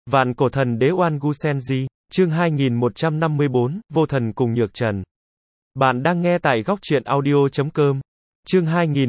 Vạn cổ thần đế Oan Gu Senji, chương 2154, vô thần cùng nhược trần. Bạn đang nghe tại góc truyện audio.com. Chương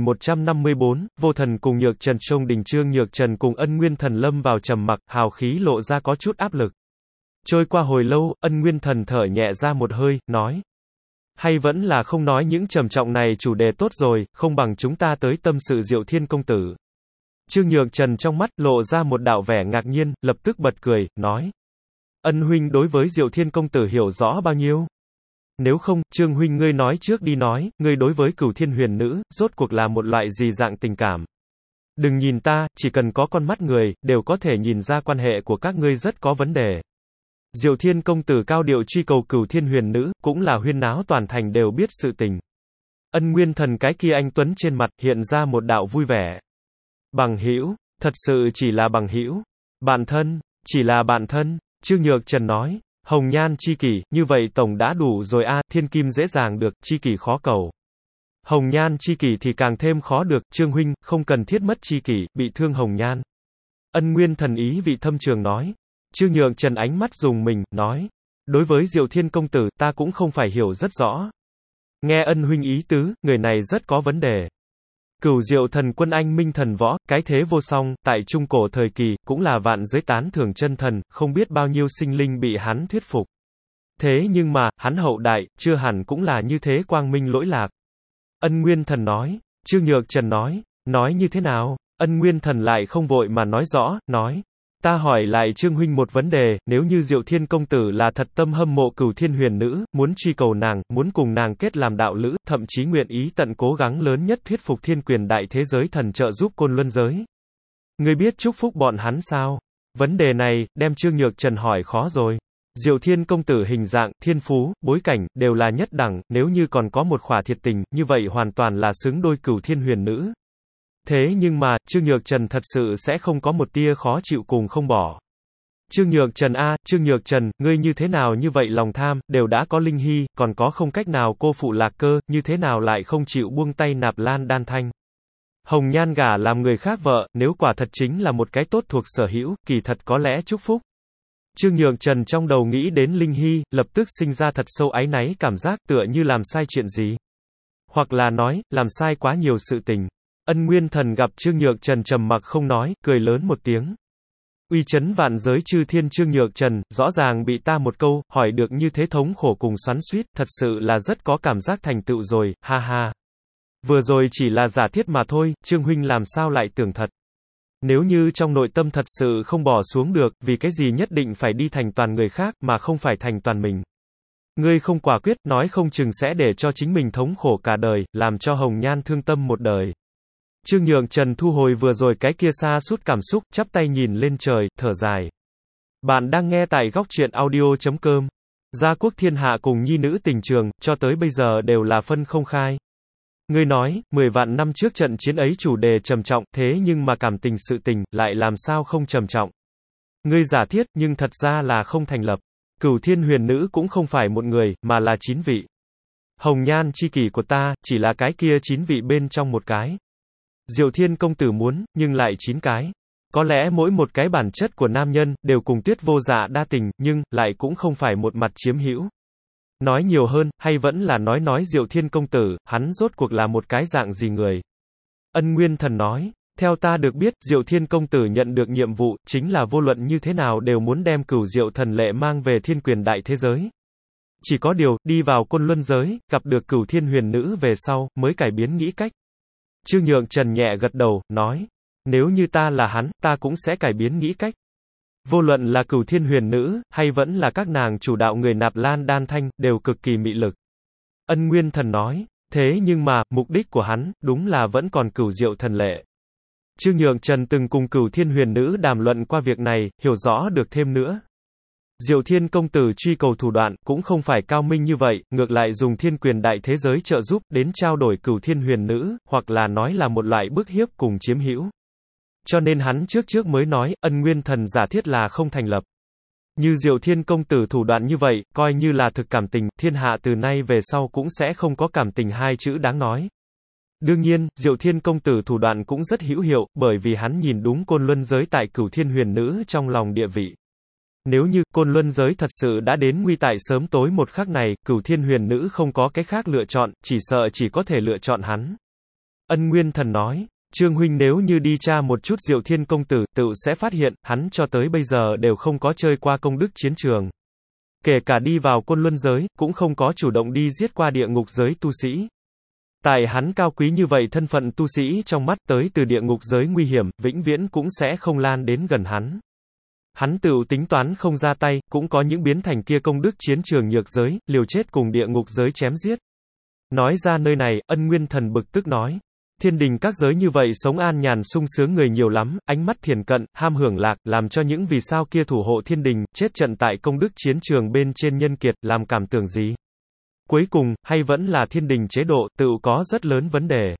2154, vô thần cùng nhược trần. Trong đình Trương Nhược Trần cùng Ân Nguyên Thần lâm vào trầm mặc, hào khí lộ ra có chút áp lực. Trôi qua hồi lâu, Ân Nguyên Thần thở nhẹ ra một hơi, nói. Hay vẫn là không nói những trầm trọng này, chủ đề tốt rồi, không bằng chúng ta tới tâm sự Diệu Thiên công tử. Trương Nhược Trần trong mắt lộ ra một đạo vẻ ngạc nhiên, lập tức bật cười, nói. Ân huynh đối với Diệu Thiên công tử hiểu rõ bao nhiêu? Nếu không, Trương huynh ngươi nói trước đi, nói, ngươi đối với Cửu Thiên Huyền Nữ, rốt cuộc là một loại gì dạng tình cảm? Đừng nhìn ta, chỉ cần có con mắt người, đều có thể nhìn ra quan hệ của các ngươi rất có vấn đề. Diệu Thiên công tử cao điệu truy cầu Cửu Thiên Huyền Nữ, cũng là huyên náo toàn thành đều biết sự tình. Ân Nguyên Thần cái kia anh tuấn trên mặt, hiện ra một đạo vui vẻ. Bằng hữu, thật sự chỉ là bằng hữu. Bạn thân, chỉ là bạn thân. Trương Nhược Trần nói, hồng nhan chi kỷ, như vậy tổng đã đủ rồi a, thiên kim dễ dàng được, chi kỷ khó cầu. Hồng nhan chi kỷ thì càng thêm khó được, Trương huynh, không cần thiết mất chi kỷ, bị thương hồng nhan. Ân Nguyên Thần ý vị thâm trường nói. Trương Nhược Trần ánh mắt dùng mình, nói, đối với Diệu Thiên công tử, ta cũng không phải hiểu rất rõ. Nghe Ân huynh ý tứ, người này rất có vấn đề. Cửu Diệu thần quân anh minh thần võ, cái thế vô song, tại trung cổ thời kỳ, cũng là vạn giới tán thưởng chân thần, không biết bao nhiêu sinh linh bị hắn thuyết phục. Thế nhưng mà, hắn hậu đại, chưa hẳn cũng là như thế quang minh lỗi lạc. Ân Nguyên Thần nói. Trương Nhược Trần nói như thế nào? Ân Nguyên Thần lại không vội mà nói rõ, nói. Ta hỏi lại Trương huynh một vấn đề, nếu như Diệu Thiên công tử là thật tâm hâm mộ Cửu Thiên Huyền Nữ, muốn truy cầu nàng, muốn cùng nàng kết làm đạo lữ, thậm chí nguyện ý tận cố gắng lớn nhất thuyết phục thiên quyền đại thế giới thần trợ giúp Côn Luân giới. Ngươi biết chúc phúc bọn hắn sao? Vấn đề này, đem Trương Nhược Trần hỏi khó rồi. Diệu Thiên công tử hình dạng, thiên phú, bối cảnh, đều là nhất đẳng, nếu như còn có một khỏa thiệt tình, như vậy hoàn toàn là xứng đôi Cửu Thiên Huyền Nữ. Thế nhưng mà, Trương Nhược Trần thật sự sẽ không có một tia khó chịu cùng không bỏ. Trương Nhược Trần a, Trương Nhược Trần, ngươi như thế nào như vậy lòng tham, đều đã có linh hy, còn có không cách nào cô phụ Lạc Cơ, như thế nào lại không chịu buông tay nạp lan đan thanh. Hồng nhan gả làm người khác vợ, nếu quả thật chính là một cái tốt thuộc sở hữu, kỳ thật có lẽ chúc phúc. Trương Nhược Trần trong đầu nghĩ đến linh hy, lập tức sinh ra thật sâu áy náy cảm giác tựa như làm sai chuyện gì. Hoặc là nói, làm sai quá nhiều sự tình. Ân Nguyên Thần gặp Trương Nhược Trần trầm mặc không nói, cười lớn một tiếng. Uy chấn vạn giới chư thiên. Trương Nhược Trần, rõ ràng bị ta một câu, hỏi được như thế thống khổ cùng xoắn xuýt, thật sự là rất có cảm giác thành tựu rồi, ha ha. Vừa rồi chỉ là giả thiết mà thôi, Trương huynh làm sao lại tưởng thật. Nếu như trong nội tâm thật sự không bỏ xuống được, vì cái gì nhất định phải đi thành toàn người khác, mà không phải thành toàn mình. Ngươi không quả quyết, nói không chừng sẽ để cho chính mình thống khổ cả đời, làm cho hồng nhan thương tâm một đời. Trương Nhược Trần thu hồi vừa rồi cái kia xa sút cảm xúc, chắp tay nhìn lên trời, thở dài. Bạn đang nghe tại góc truyện audio.com. Gia quốc thiên hạ cùng nhi nữ tình trường, cho tới bây giờ đều là phân không khai. Ngươi nói, 10 vạn năm trước trận chiến ấy chủ đề trầm trọng, thế nhưng mà cảm tình sự tình, lại làm sao không trầm trọng. Ngươi giả thiết, nhưng thật ra là không thành lập. Cửu Thiên Huyền Nữ cũng không phải một người, mà là 9 vị. Hồng nhan chi kỷ của ta, chỉ là cái kia 9 vị bên trong một cái. Diệu Thiên công tử muốn, nhưng lại 9 cái. Có lẽ mỗi một cái bản chất của nam nhân, đều cùng Tuyết Vô Dạ đa tình, nhưng, lại cũng không phải một mặt chiếm hữu. Nói nhiều hơn, hay vẫn là nói Diệu Thiên công tử, hắn rốt cuộc là một cái dạng gì người. Ân Nguyên Thần nói, theo ta được biết, Diệu Thiên công tử nhận được nhiệm vụ, chính là vô luận như thế nào đều muốn đem Cửu Diệu thần lệ mang về thiên quyền đại thế giới. Chỉ có điều, đi vào Côn Luân giới, gặp được Cửu Thiên Huyền Nữ về sau, mới cải biến nghĩ cách. Trương Nhược Trần nhẹ gật đầu, nói, nếu như ta là hắn, ta cũng sẽ cải biến nghĩ cách. Vô luận là Cửu Thiên Huyền Nữ, hay vẫn là các nàng chủ đạo người nạp lan đan thanh, đều cực kỳ mị lực. Ân Nguyên Thần nói, thế nhưng mà, mục đích của hắn, đúng là vẫn còn Cửu Diệu thần lệ. Trương Nhược Trần từng cùng Cửu Thiên Huyền Nữ đàm luận qua việc này, hiểu rõ được thêm nữa. Diệu Thiên công tử truy cầu thủ đoạn, cũng không phải cao minh như vậy, ngược lại dùng thiên quyền đại thế giới trợ giúp, đến trao đổi Cửu Thiên Huyền Nữ, hoặc là nói là một loại bức hiếp cùng chiếm hữu. Cho nên hắn trước mới nói, Ân Nguyên Thần giả thiết là không thành lập. Như Diệu Thiên công tử thủ đoạn như vậy, coi như là thực cảm tình, thiên hạ từ nay về sau cũng sẽ không có cảm tình hai chữ đáng nói. Đương nhiên, Diệu Thiên công tử thủ đoạn cũng rất hữu hiệu, bởi vì hắn nhìn đúng Côn Luân giới tại Cửu Thiên Huyền Nữ trong lòng địa vị. nếu như Côn Luân giới thật sự đã đến nguy tại sớm tối một khắc này, Cửu Thiên Huyền Nữ không có cái khác lựa chọn, chỉ sợ chỉ có thể lựa chọn hắn. Ân Nguyên Thần nói, Trương huynh nếu như đi tra một chút Diệu Thiên công tử, tự sẽ phát hiện, hắn cho tới bây giờ đều không có chơi qua công đức chiến trường. Kể cả đi vào Côn Luân giới, cũng không có chủ động đi giết qua địa ngục giới tu sĩ. Tại hắn cao quý như vậy thân phận tu sĩ trong mắt tới từ địa ngục giới nguy hiểm, vĩnh viễn cũng sẽ không lan đến gần hắn. Hắn tự tính toán không ra tay, cũng có những biến thành kia công đức chiến trường nhược giới, liều chết cùng địa ngục giới chém giết. Nói ra nơi này, Ân Nguyên Thần bực tức nói. Thiên đình các giới như vậy sống an nhàn sung sướng người nhiều lắm, ánh mắt thiền cận, ham hưởng lạc, làm cho những vì sao kia thủ hộ thiên đình, chết trận tại công đức chiến trường bên trên nhân kiệt, làm cảm tưởng gì? Cuối cùng, hay vẫn là thiên đình chế độ, tự có rất lớn vấn đề.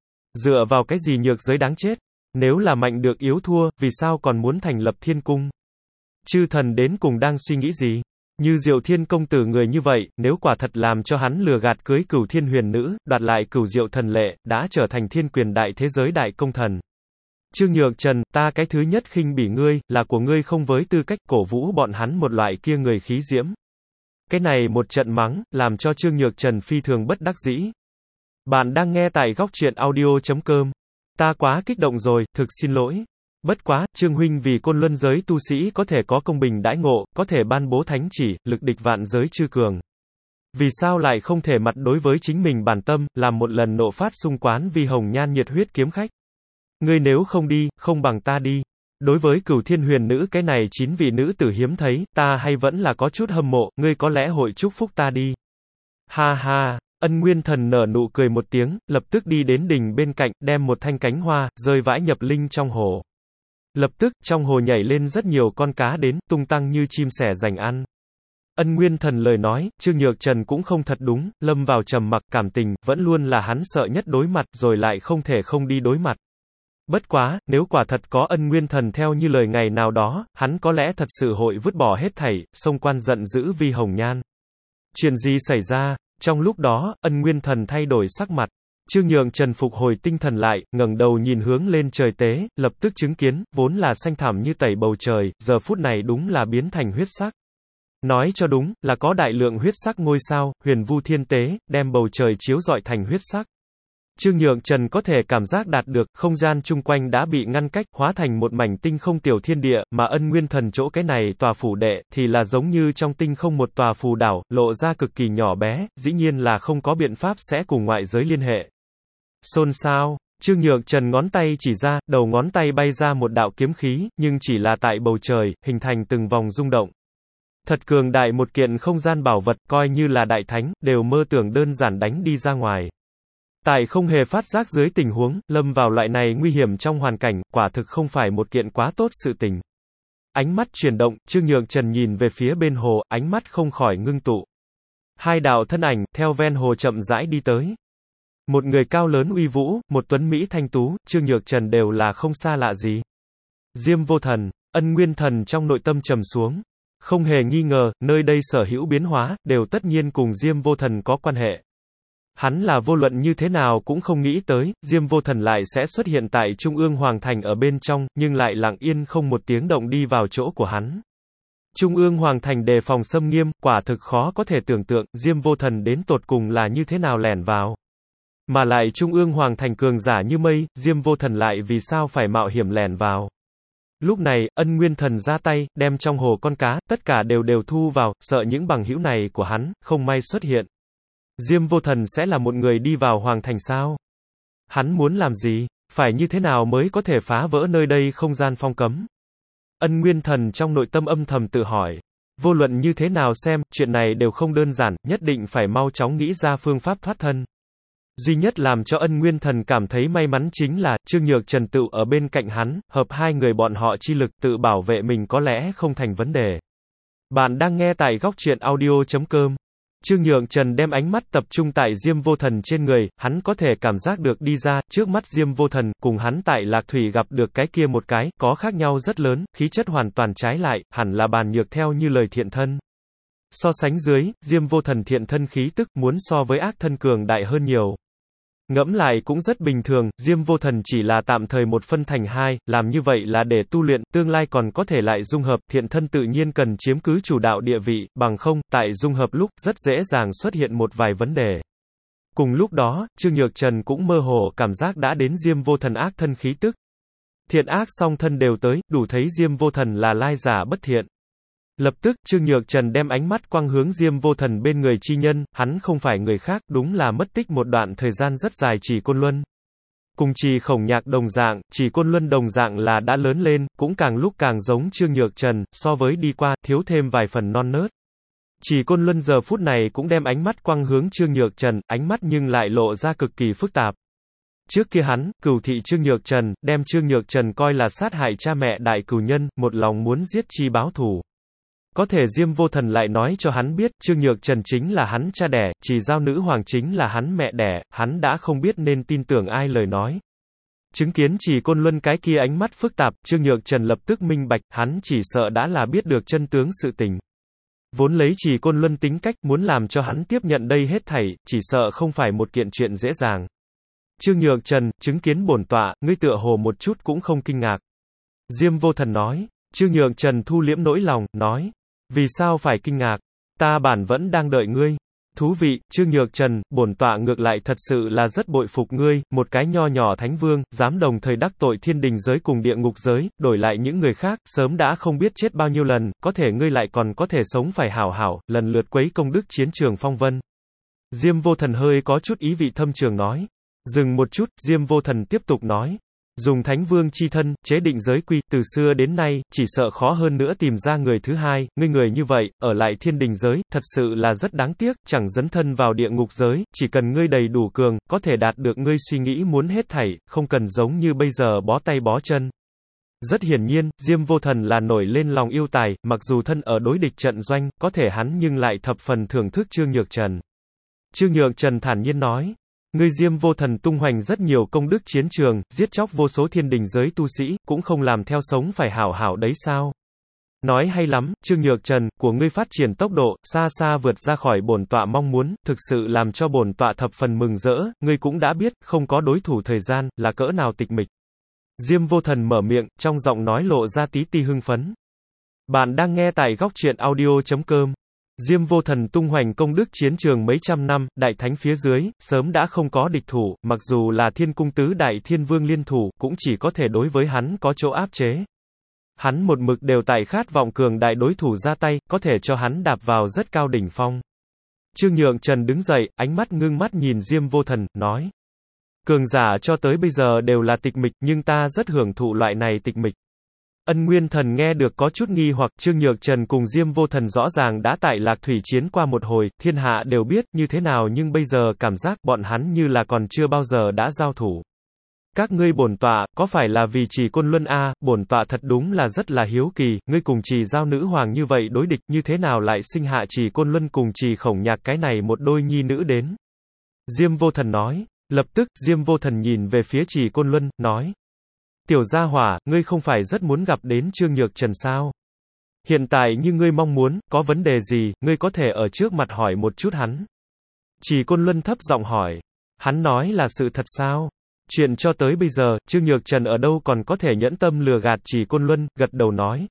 Dựa vào cái gì nhược giới đáng chết? Nếu là mạnh được yếu thua, vì sao còn muốn thành lập thiên cung? Chư thần đến cùng đang suy nghĩ gì? Như Diệu Thiên công tử người như vậy, nếu quả thật làm cho hắn lừa gạt cưới Cửu Thiên Huyền Nữ, đoạt lại Cửu Diệu thần lệ, đã trở thành thiên quyền đại thế giới đại công thần. Trương Nhược Trần, ta cái thứ nhất khinh bỉ ngươi, là của ngươi không với tư cách cổ vũ bọn hắn một loại kia người khí diễm. Cái này một trận mắng, làm cho Trương Nhược Trần phi thường bất đắc dĩ. Bạn đang nghe tại góc truyện audio.com. Ta quá kích động rồi, thực xin lỗi. Bất quá, Trương huynh vì Côn Luân giới tu sĩ có thể có công bình đãi ngộ, có thể ban bố thánh chỉ, lực địch vạn giới chư cường. Vì sao lại không thể mặt đối với chính mình bản tâm, làm một lần nộ phát xung quán vi hồng nhan nhiệt huyết kiếm khách? Ngươi nếu không đi, không bằng ta đi. Đối với Cửu Thiên Huyền Nữ cái này 9 vị nữ tử hiếm thấy, ta hay vẫn là có chút hâm mộ, ngươi có lẽ hội chúc phúc ta đi. Ha ha. Ân Nguyên Thần nở nụ cười một tiếng, lập tức đi đến đỉnh bên cạnh, đem một thanh cánh hoa, rơi vãi nhập linh trong hồ. Lập tức, trong hồ nhảy lên rất nhiều con cá đến, tung tăng như chim sẻ giành ăn. Ân Nguyên Thần lời nói, Trương Nhược Trần cũng không thật đúng, lâm vào trầm mặc cảm tình, vẫn luôn là hắn sợ nhất đối mặt, rồi lại không thể không đi đối mặt. Bất quá, nếu quả thật có Ân Nguyên Thần theo như lời ngày nào đó, hắn có lẽ thật sự hội vứt bỏ hết thảy, xông quan giận dữ vi hồng nhan. Chuyện gì xảy ra? Trong lúc đó, Ân Nguyên Thần thay đổi sắc mặt. Trương Nhược Trần phục hồi tinh thần lại, ngẩng đầu nhìn hướng lên trời tế, lập tức chứng kiến, vốn là xanh thẳm như tẩy bầu trời, giờ phút này đúng là biến thành huyết sắc. Nói cho đúng, là có đại lượng huyết sắc ngôi sao, huyền vu thiên tế, đem bầu trời chiếu rọi thành huyết sắc. Trương Nhược Trần có thể cảm giác đạt được, không gian chung quanh đã bị ngăn cách, hóa thành một mảnh tinh không tiểu thiên địa, mà Ân Nguyên Thần chỗ cái này tòa phủ đệ, thì là giống như trong tinh không một tòa phù đảo, lộ ra cực kỳ nhỏ bé, dĩ nhiên là không có biện pháp sẽ cùng ngoại giới liên hệ. Xôn xao, Trương Nhược Trần ngón tay chỉ ra, đầu ngón tay bay ra một đạo kiếm khí, nhưng chỉ là tại bầu trời, hình thành từng vòng rung động. Thật cường đại một kiện không gian bảo vật, coi như là đại thánh, đều mơ tưởng đơn giản đánh đi ra ngoài. Tại không hề phát giác dưới tình huống, lâm vào loại này nguy hiểm trong hoàn cảnh, quả thực không phải một kiện quá tốt sự tình. Ánh mắt chuyển động, Trương Nhược Trần nhìn về phía bên hồ, ánh mắt không khỏi ngưng tụ. Hai đạo thân ảnh, theo ven hồ chậm rãi đi tới. Một người cao lớn uy vũ, một tuấn Mỹ thanh tú, Trương Nhược Trần đều là không xa lạ gì. Diêm Vô Thần, Ân Nguyên Thần trong nội tâm trầm xuống. Không hề nghi ngờ, nơi đây sở hữu biến hóa, đều tất nhiên cùng Diêm Vô Thần có quan hệ. Hắn là vô luận như thế nào cũng không nghĩ tới, Diêm Vô Thần lại sẽ xuất hiện tại Trung ương Hoàng Thành ở bên trong, nhưng lại lặng yên không một tiếng động đi vào chỗ của hắn. Trung ương Hoàng Thành đề phòng xâm nghiêm, quả thực khó có thể tưởng tượng, Diêm Vô Thần đến tột cùng là như thế nào lẻn vào. Mà lại Trung ương Hoàng Thành cường giả như mây, Diêm Vô Thần lại vì sao phải mạo hiểm lẻn vào. Lúc này, Ân Nguyên Thần ra tay, đem trong hồ con cá, tất cả đều thu vào, sợ những bằng hữu này của hắn, không may xuất hiện. Diêm Vô Thần sẽ là một người đi vào Hoàng Thành sao? Hắn muốn làm gì? Phải như thế nào mới có thể phá vỡ nơi đây không gian phong cấm? Ân Nguyên Thần trong nội tâm âm thầm tự hỏi. Vô luận như thế nào xem, chuyện này đều không đơn giản, nhất định phải mau chóng nghĩ ra phương pháp thoát thân. Duy nhất làm cho Ân Nguyên Thần cảm thấy may mắn chính là, Trương Nhược Trần tự ở bên cạnh hắn, hợp hai người bọn họ chi lực tự bảo vệ mình có lẽ không thành vấn đề. Bạn đang nghe tại góc truyện audio.com. Trương Nhược Trần đem ánh mắt tập trung tại Diêm Vô Thần trên người, hắn có thể cảm giác được đi ra, trước mắt Diêm Vô Thần, cùng hắn tại Lạc Thủy gặp được cái kia một cái, có khác nhau rất lớn, khí chất hoàn toàn trái lại, hẳn là bàn nhược theo như lời thiện thân. So sánh dưới, Diêm Vô Thần thiện thân khí tức muốn so với ác thân cường đại hơn nhiều. Ngẫm lại cũng rất bình thường, Diêm Vô Thần chỉ là tạm thời một phân thành hai, làm như vậy là để tu luyện, tương lai còn có thể lại dung hợp, thiện thân tự nhiên cần chiếm cứ chủ đạo địa vị, bằng không, tại dung hợp lúc, rất dễ dàng xuất hiện một vài vấn đề. Cùng lúc đó, Trương Nhược Trần cũng mơ hồ cảm giác đã đến Diêm Vô Thần ác thân khí tức. Thiện ác song thân đều tới, đủ thấy Diêm Vô Thần là lai giả bất thiện. Lập tức, Trương Nhược Trần đem ánh mắt quang hướng Diêm Vô Thần bên người chi nhân, hắn không phải người khác, đúng là mất tích một đoạn thời gian rất dài Trì Côn Luân. Cùng Trì Khổng Nhạc đồng dạng, Trì Côn Luân đồng dạng là đã lớn lên, cũng càng lúc càng giống Trương Nhược Trần, so với đi qua, thiếu thêm vài phần non nớt. Trì Côn Luân giờ phút này cũng đem ánh mắt quang hướng Trương Nhược Trần, ánh mắt nhưng lại lộ ra cực kỳ phức tạp. Trước kia hắn, cừu thị Trương Nhược Trần, đem Trương Nhược Trần coi là sát hại cha mẹ đại cừu nhân, một lòng muốn giết chi báo thù. Có thể Diêm Vô Thần lại nói cho hắn biết, Trương Nhược Trần chính là hắn cha đẻ, Trì Giao nữ hoàng chính là hắn mẹ đẻ, hắn đã không biết nên tin tưởng ai lời nói. Chứng kiến Trì Côn Luân cái kia ánh mắt phức tạp, Trương Nhược Trần lập tức minh bạch, hắn chỉ sợ đã là biết được chân tướng sự tình. Vốn lấy Trì Côn Luân tính cách, muốn làm cho hắn tiếp nhận đây hết thảy, chỉ sợ không phải một kiện chuyện dễ dàng. Trương Nhược Trần, chứng kiến bổn tọa, ngươi tựa hồ một chút cũng không kinh ngạc. Diêm Vô Thần nói. Trương Nhược Trần thu liễm nỗi lòng, nói. Vì sao phải kinh ngạc? Ta bản vẫn đang đợi ngươi. Thú vị, Trương Nhược Trần, bổn tọa ngược lại thật sự là rất bội phục ngươi, một cái nho nhỏ thánh vương, dám đồng thời đắc tội thiên đình giới cùng địa ngục giới, đổi lại những người khác, sớm đã không biết chết bao nhiêu lần, có thể ngươi lại còn có thể sống phải hảo hảo, lần lượt quấy công đức chiến trường phong vân. Diêm Vô Thần hơi có chút ý vị thâm trường nói. Dừng một chút, Diêm Vô Thần tiếp tục nói. Dùng thánh vương chi thân, chế định giới quy, từ xưa đến nay, chỉ sợ khó hơn nữa tìm ra người thứ hai, ngươi người như vậy, ở lại thiên đình giới, thật sự là rất đáng tiếc, chẳng dấn thân vào địa ngục giới, chỉ cần ngươi đầy đủ cường, có thể đạt được ngươi suy nghĩ muốn hết thảy, không cần giống như bây giờ bó tay bó chân. Rất hiển nhiên, Diêm Vô Thần là nổi lên lòng yêu tài, mặc dù thân ở đối địch trận doanh, có thể hắn nhưng lại thập phần thưởng thức Trương Nhược Trần. Trương Nhược Trần thản nhiên nói. Ngươi Diêm Vô Thần tung hoành rất nhiều công đức chiến trường, giết chóc vô số thiên đình giới tu sĩ, cũng không làm theo sống phải hảo hảo đấy sao? Nói hay lắm, Trương Nhược Trần, của ngươi phát triển tốc độ, xa xa vượt ra khỏi bổn tọa mong muốn, thực sự làm cho bổn tọa thập phần mừng rỡ, ngươi cũng đã biết, không có đối thủ thời gian, là cỡ nào tịch mịch. Diêm Vô Thần mở miệng, trong giọng nói lộ ra tí ti hưng phấn. Bạn đang nghe tại góc truyện audio.com. Diêm Vô Thần tung hoành công đức chiến trường mấy trăm năm, đại thánh phía dưới, sớm đã không có địch thủ, mặc dù là thiên cung tứ đại thiên vương liên thủ, cũng chỉ có thể đối với hắn có chỗ áp chế. Hắn một mực đều tại khát vọng cường đại đối thủ ra tay, có thể cho hắn đạp vào rất cao đỉnh phong. Trương Nhược Trần đứng dậy, ánh mắt ngưng mắt nhìn Diêm Vô Thần, nói. Cường giả cho tới bây giờ đều là tịch mịch, nhưng ta rất hưởng thụ loại này tịch mịch. Ân Nguyên Thần nghe được có chút nghi hoặc, Trương Nhược Trần cùng Diêm Vô Thần rõ ràng đã tại Lạc Thủy chiến qua một hồi, thiên hạ đều biết như thế nào, nhưng bây giờ cảm giác bọn hắn như là còn chưa bao giờ đã giao thủ. Các ngươi bổn tọa, có phải là vì Trì Côn Luân a? Bổn tọa thật đúng là rất là hiếu kỳ, ngươi cùng Trì Giao nữ hoàng như vậy đối địch, như thế nào lại sinh hạ Trì Côn Luân cùng Trì Khổng Nhạc cái này một đôi nhi nữ đến? Diêm Vô Thần nói. Lập tức, Diêm Vô Thần nhìn về phía Trì Côn Luân, nói. Tiểu gia hỏa, ngươi không phải rất muốn gặp đến Trương Nhược Trần sao? Hiện tại như ngươi mong muốn, có vấn đề gì, ngươi có thể ở trước mặt hỏi một chút hắn. Trì Côn Luân thấp giọng hỏi. Hắn nói là sự thật sao? Chuyện cho tới bây giờ, Trương Nhược Trần ở đâu còn có thể nhẫn tâm lừa gạt Trì Côn Luân, gật đầu nói.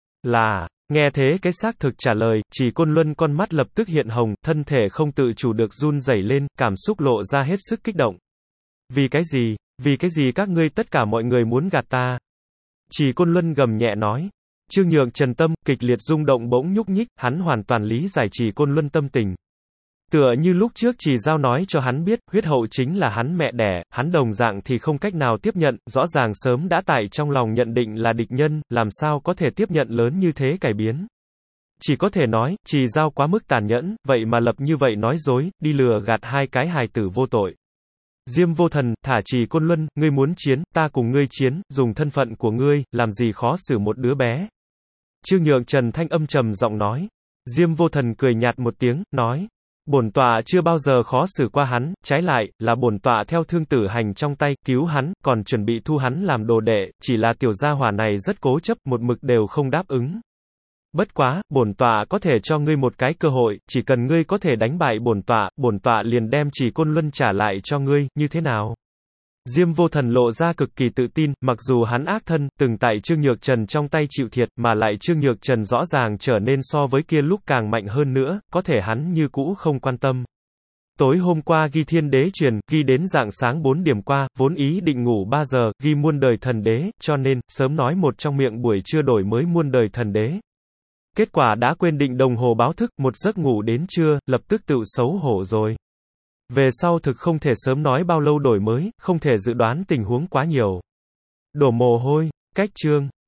Là, nghe thế cái xác thực trả lời, Trì Côn Luân con mắt lập tức hiện hồng, thân thể không tự chủ được run rẩy lên, cảm xúc lộ ra hết sức kích động. Vì cái gì? Vì cái gì các ngươi tất cả mọi người muốn gạt ta? Trì Côn Luân gầm nhẹ nói. Trương Nhược Trần tâm, kịch liệt rung động bỗng nhúc nhích, hắn hoàn toàn lý giải Trì Côn Luân tâm tình. Tựa như lúc trước Trì Giao nói cho hắn biết, huyết hậu chính là hắn mẹ đẻ, hắn đồng dạng thì không cách nào tiếp nhận, rõ ràng sớm đã tại trong lòng nhận định là địch nhân, làm sao có thể tiếp nhận lớn như thế cải biến. Chỉ có thể nói, Trì Giao quá mức tàn nhẫn, vậy mà lập như vậy nói dối, đi lừa gạt hai cái hài tử vô tội. Diêm Vô Thần, thả Trì Côn Luân, ngươi muốn chiến, ta cùng ngươi chiến, dùng thân phận của ngươi, làm gì khó xử một đứa bé. Trương Nhược Trần thanh âm trầm giọng nói. Diêm Vô Thần cười nhạt một tiếng, nói. Bổn tọa chưa bao giờ khó xử qua hắn, trái lại, là bổn tọa theo thương tử hành trong tay, cứu hắn, còn chuẩn bị thu hắn làm đồ đệ, chỉ là tiểu gia hỏa này rất cố chấp, một mực đều không đáp ứng. Bất quá, bổn tọa có thể cho ngươi một cái cơ hội, chỉ cần ngươi có thể đánh bại bổn tọa liền đem Chỉ Côn Luân trả lại cho ngươi, như thế nào? Diêm Vô Thần lộ ra cực kỳ tự tin, mặc dù hắn ác thân, từng tại Trương Nhược Trần trong tay chịu thiệt, mà lại Trương Nhược Trần rõ ràng trở nên so với kia lúc càng mạnh hơn nữa, có thể hắn như cũ không quan tâm. Tối hôm qua ghi Thiên Đế truyền, ghi đến rạng sáng 4 điểm qua, vốn ý định ngủ 3 giờ, ghi muôn đời thần đế, cho nên, sớm nói một trong miệng buổi trưa đổi mới muôn đời thần đế. Kết quả đã quên định đồng hồ báo thức, một giấc ngủ đến trưa, lập tức tự xấu hổ rồi. Về sau thực không thể sớm nói bao lâu đổi mới, không thể dự đoán tình huống quá nhiều. Đổ mồ hôi, cách chương.